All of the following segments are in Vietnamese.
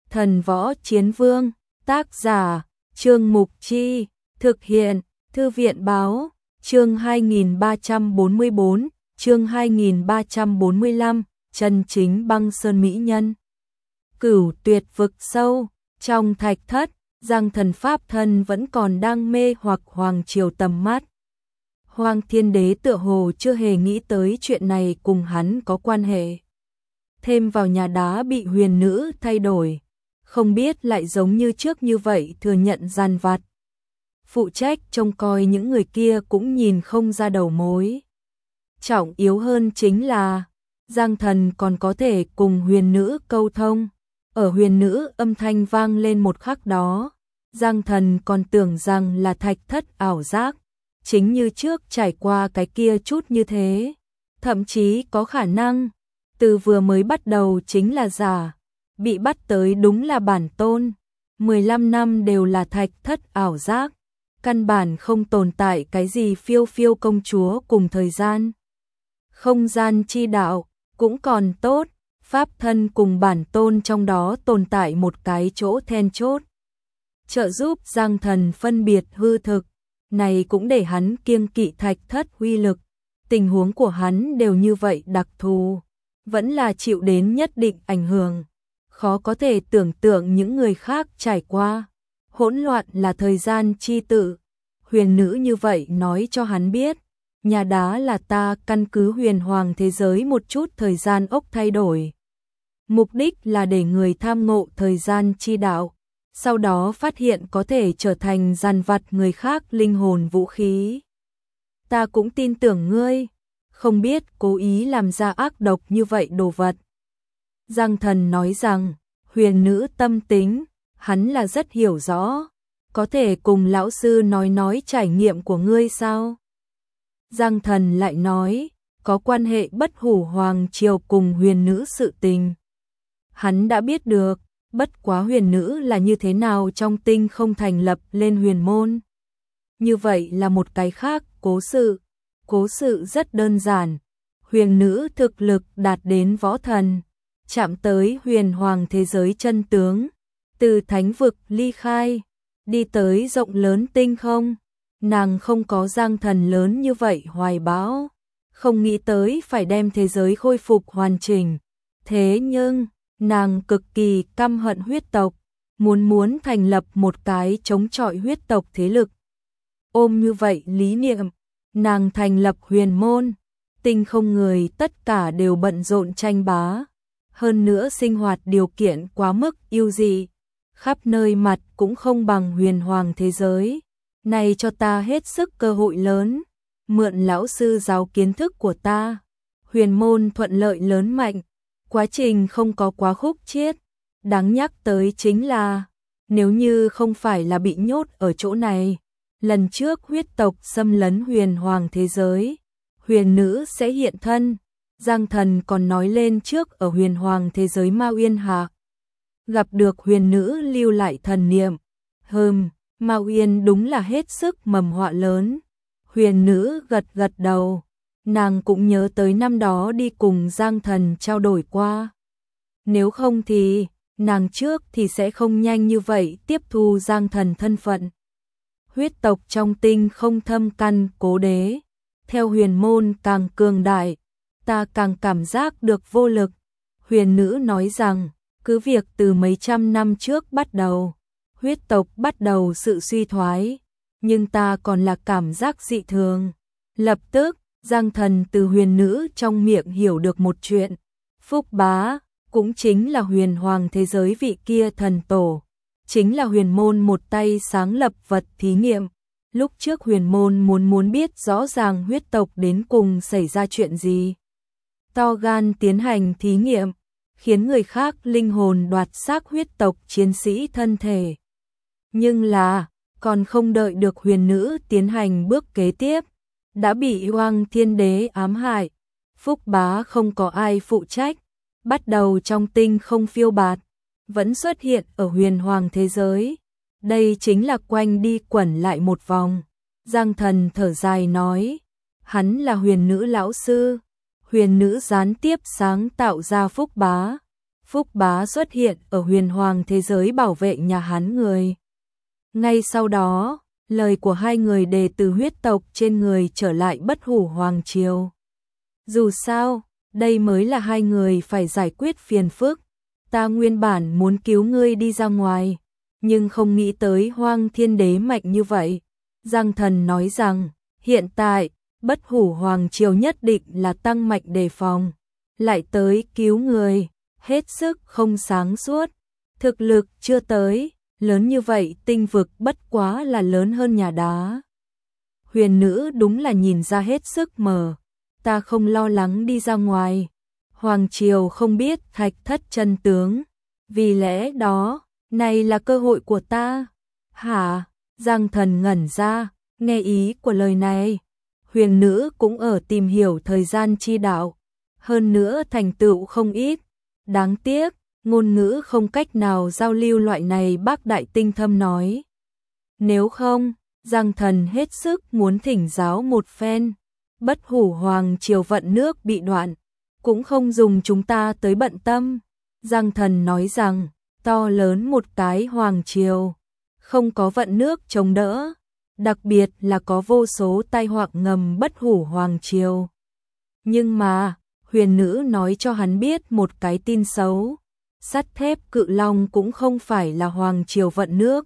Thần Võ Chiến Vương, tác giả, Trương Mục Chi, thực hiện, Thư viện Báo, chương 2344, chương 2345, chân chính băng sơn mỹ nhân. Cửu Tuyệt vực sâu, trong thạch thất, Giang Thần pháp thân vẫn còn đang mê hoặc hoàng triều tầm mắt. Hoàng Thiên Đế tựa hồ chưa hề nghĩ tới chuyện này cùng hắn có quan hệ. Thêm vào nhà đá bị huyền nữ thay đổi, không biết lại giống như trước như vậy thừa nhận gian vặt. Phụ trách trông coi những người kia cũng nhìn không ra đầu mối. Trọng yếu hơn chính là Giang Thần còn có thể cùng huyền nữ câu thông. Ở huyền nữ âm thanh vang lên một khắc đó, Giang Thần còn tưởng rằng là thạch thất ảo giác, chính như trước trải qua cái kia chút như thế. Thậm chí có khả năng, từ vừa mới bắt đầu chính là giả, bị bắt tới đúng là bản tôn. 15 năm đều là thạch thất ảo giác, căn bản không tồn tại cái gì phiêu phiêu công chúa cùng thời gian. Không gian chi đạo, cũng còn tốt, pháp thân cùng bản tôn trong đó tồn tại một cái chỗ then chốt. Trợ giúp Giang Thần phân biệt hư thực, này cũng để hắn kiêng kỵ thạch thất uy lực. Tình huống của hắn đều như vậy đặc thù, vẫn là chịu đến nhất định ảnh hưởng. Khó có thể tưởng tượng những người khác trải qua. Hỗn loạn là thời gian chi tự. Huyền nữ như vậy nói cho hắn biết, nhà đá là ta căn cứ huyền hoàng thế giới một chút thời gian ốc thay đổi. Mục đích là để người tham ngộ thời gian chi đạo, sau đó phát hiện có thể trở thành dàn vặt người khác linh hồn vũ khí. Ta cũng tin tưởng ngươi, không biết cố ý làm ra ác độc như vậy đồ vật. Giang Thần nói rằng, huyền nữ tâm tính, hắn là rất hiểu rõ, có thể cùng lão sư nói trải nghiệm của ngươi sao? Giang Thần lại nói, có quan hệ bất hủ hoàng triều cùng huyền nữ sự tình. Hắn đã biết được, bất quá huyền nữ là như thế nào trong tinh không thành lập lên huyền môn. Như vậy là một cái khác, cố sự rất đơn giản. Huyền nữ thực lực đạt đến võ thần, chạm tới huyền hoàng thế giới chân tướng, từ thánh vực ly khai, đi tới rộng lớn tinh không. Nàng không có Giang Thần lớn như vậy hoài bão, không nghĩ tới phải đem thế giới khôi phục hoàn chỉnh. Thế nhưng, nàng cực kỳ căm hận huyết tộc, muốn thành lập một cái chống chọi huyết tộc thế lực. Ôm như vậy lý niệm, nàng thành lập huyền môn, tinh không người tất cả đều bận rộn tranh bá. Hơn nữa sinh hoạt điều kiện quá mức ưu dị, khắp nơi mặt cũng không bằng huyền hoàng thế giới. Này cho ta hết sức cơ hội lớn, mượn lão sư giáo kiến thức của ta. Huyền môn thuận lợi lớn mạnh, quá trình không có quá khúc chiết. Đáng nhắc tới chính là, nếu như không phải là bị nhốt ở chỗ này, lần trước huyết tộc xâm lấn huyền hoàng thế giới, huyền nữ sẽ hiện thân. Giang Thần còn nói lên trước ở huyền hoàng thế giới Ma Uyên Hạ, gặp được huyền nữ lưu lại thần niệm. Ma Uyên đúng là hết sức mầm họa lớn. Huyền nữ gật đầu, nàng cũng nhớ tới năm đó đi cùng Giang Thần trao đổi qua. Nếu không thì, nàng trước thì sẽ không nhanh như vậy tiếp thu Giang Thần thân phận. Huyết tộc trong tinh không thâm căn cố đế, theo huyền môn càng cường đại, ta càng cảm giác được vô lực. Huyền nữ nói rằng, cứ việc từ mấy trăm năm trước bắt đầu, huyết tộc bắt đầu sự suy thoái, nhưng ta còn là cảm giác dị thường. Lập tức, Giang Thần từ huyền nữ trong miệng hiểu được một chuyện. Phúc Bá, cũng chính là huyền hoàng thế giới vị kia thần tổ, chính là huyền môn một tay sáng lập vật thí nghiệm. Lúc trước huyền môn muốn biết rõ ràng huyết tộc đến cùng xảy ra chuyện gì. To gan tiến hành thí nghiệm, khiến người khác linh hồn đoạt xác huyết tộc chiến sĩ thân thể. Nhưng là, còn không đợi được huyền nữ tiến hành bước kế tiếp, đã bị Hoang Thiên Đế ám hại. Phúc Bá không có ai phụ trách, bắt đầu trong tinh không phiêu bạt, vẫn xuất hiện ở huyền hoàng thế giới. Đây chính là quanh đi quẩn lại một vòng. Giang Thần thở dài nói, hắn là huyền nữ lão sư, huyền nữ gián tiếp sáng tạo ra Phúc Bá. Phúc Bá xuất hiện ở huyền hoàng thế giới bảo vệ nhà hắn người. Ngay sau đó, lời của hai người đề từ huyết tộc trên người trở lại Bất Hủ Hoàng Triều. Dù sao, đây mới là hai người phải giải quyết phiền phức. Ta nguyên bản muốn cứu ngươi đi ra ngoài, nhưng không nghĩ tới Hoang Thiên Đế mạnh như vậy. Giang Thần nói rằng, hiện tại, Bất Hủ Hoàng Triều nhất định là tăng mạnh đề phòng. Lại tới cứu người, hết sức không sáng suốt. Thực lực chưa tới, lớn như vậy tinh vực bất quá là lớn hơn nhà đá. Huyền nữ đúng là nhìn ra hết sức mờ. Ta không lo lắng đi ra ngoài. Hoàng Triều không biết Thạch Thất chân tướng. Vì lẽ đó, này là cơ hội của ta. Hả? Giang Thần ngẩn ra, nghe ý của lời này. Huyền nữ cũng ở tìm hiểu thời gian chi đạo. Hơn nữa thành tựu không ít. Đáng tiếc, ngôn ngữ không cách nào giao lưu loại này bác đại tinh thâm nói. Nếu không, Giang Thần hết sức muốn thỉnh giáo một phen. Bất Hủ Hoàng Triều vận nước bị đoạn, cũng không dùng chúng ta tới bận tâm. Giang Thần nói rằng, to lớn một cái Hoàng Triều, không có vận nước chống đỡ, đặc biệt là có vô số tai họa ngầm Bất Hủ Hoàng Triều. Nhưng mà, huyền nữ nói cho hắn biết một cái tin xấu. Sắt thép cự long cũng không phải là Hoàng Triều vận nước.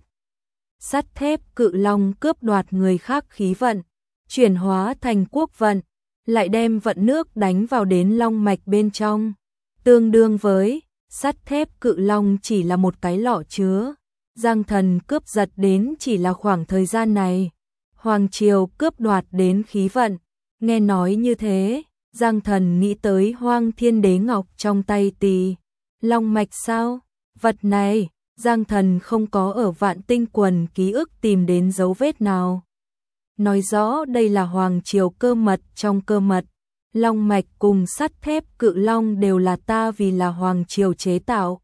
Sắt thép cự long cướp đoạt người khác khí vận, chuyển hóa thành quốc vận, lại đem vận nước đánh vào đến long mạch bên trong. Tương đương với, sắt thép cự long chỉ là một cái lọ chứa. Giang Thần cướp giật đến chỉ là khoảng thời gian này. Hoàng Triều cướp đoạt đến khí vận. Nghe nói như thế, Giang Thần nghĩ tới Hoang Thiên Đế Ngọc trong tay Tỳ Long mạch sao? Vật này, Giang Thần không có ở Vạn Tinh Quần ký ức tìm đến dấu vết nào. Nói rõ đây là Hoàng Triều cơ mật trong cơ mật. Long mạch cùng sắt thép cự long đều là ta vì là Hoàng Triều chế tạo.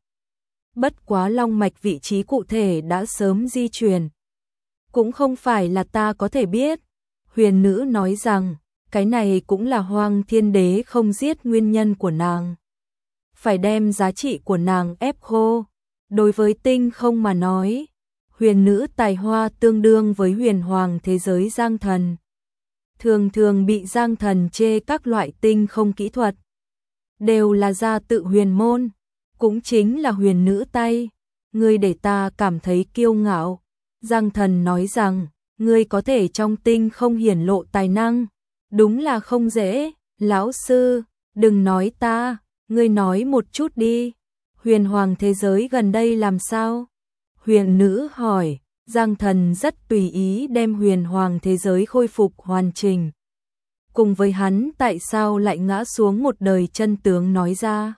Bất quá long mạch vị trí cụ thể đã sớm di chuyển. Cũng không phải là ta có thể biết. Huyền nữ nói rằng, cái này cũng là Hoang Thiên Đế không giết nguyên nhân của nàng. Phải đem giá trị của nàng ép khô. Đối với tinh không mà nói, huyền nữ tài hoa tương đương với huyền hoàng thế giới Giang Thần. Thường thường bị Giang Thần chê các loại tinh không kỹ thuật. Đều là gia tự huyền môn, cũng chính là huyền nữ tay. Ngươi để ta cảm thấy kiêu ngạo. Giang Thần nói rằng, ngươi có thể trong tinh không hiển lộ tài năng. Đúng là không dễ, lão sư, đừng nói ta, ngươi nói một chút đi. Huyền hoàng thế giới gần đây làm sao? Huyền nữ hỏi, Giang Thần rất tùy ý đem huyền hoàng thế giới khôi phục hoàn chỉnh. Cùng với hắn tại sao lại ngã xuống một đời chân tướng nói ra.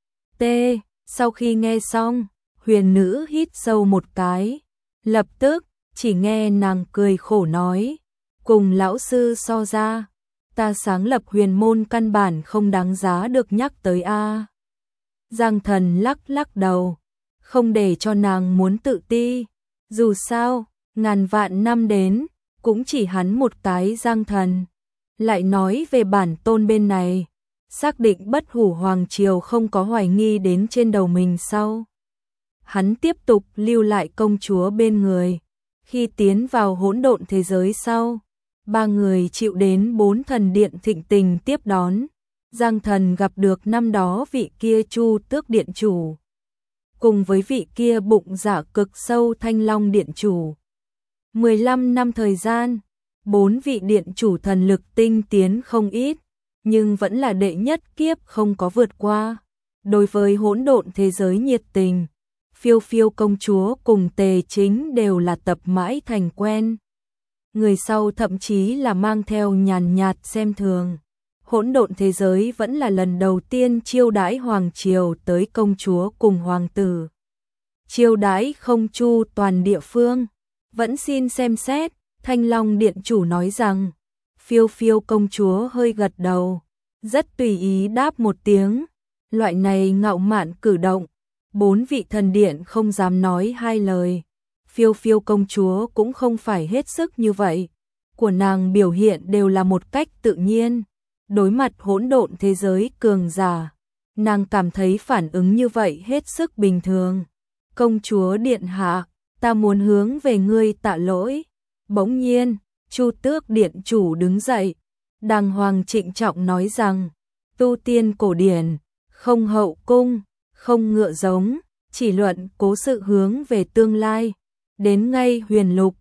Sau khi nghe xong, huyền nữ hít sâu một cái. Lập tức, chỉ nghe nàng cười khổ nói, cùng lão sư so ra, ta sáng lập huyền môn căn bản không đáng giá được nhắc tới a. Giang Thần lắc lắc đầu, không để cho nàng muốn tự ti. Dù sao, ngàn vạn năm đến, cũng chỉ hắn một cái Giang Thần. Lại nói về bản tôn bên này, xác định Bất Hủ Hoàng Triều không có hoài nghi đến trên đầu mình sau. Hắn tiếp tục lưu lại công chúa bên người. Khi tiến vào hỗn độn thế giới sau, ba người chịu đến 4 thần điện thịnh tình tiếp đón. Giang Thần gặp được năm đó vị kia Chu Tước điện chủ, cùng với vị kia bụng dạ cực sâu Thanh Long điện chủ. 15 năm thời gian, 4 vị điện chủ thần lực tinh tiến không ít, nhưng vẫn là đệ nhất kiếp không có vượt qua. Đối với hỗn độn thế giới nhiệt tình, Phiêu Phiêu công chúa cùng Tề Chính đều là tập mãi thành quen. Người sau thậm chí là mang theo nhàn nhạt xem thường. Hỗn độn thế giới vẫn là lần đầu tiên chiêu đãi hoàng triều tới công chúa cùng hoàng tử. Chiêu đãi không chu toàn địa phương, vẫn xin xem xét. Thanh Long điện chủ nói rằng, Phiêu Phiêu công chúa hơi gật đầu, rất tùy ý đáp một tiếng. Loại này ngạo mạn cử động, 4 vị thần điện không dám nói hai lời. Phiêu Phiêu công chúa cũng không phải hết sức như vậy, của nàng biểu hiện đều là một cách tự nhiên. Đối mặt hỗn độn thế giới cường giả, nàng cảm thấy phản ứng như vậy hết sức bình thường. Công chúa điện hạ, ta muốn hướng về ngươi tạ lỗi. Bỗng nhiên, Chu Tước điện chủ đứng dậy, đàng hoàng trịnh trọng nói rằng, tu tiên cổ điển, không hậu cung, không ngựa giống, chỉ luận cố sự hướng về tương lai. Đến ngay huyền lục,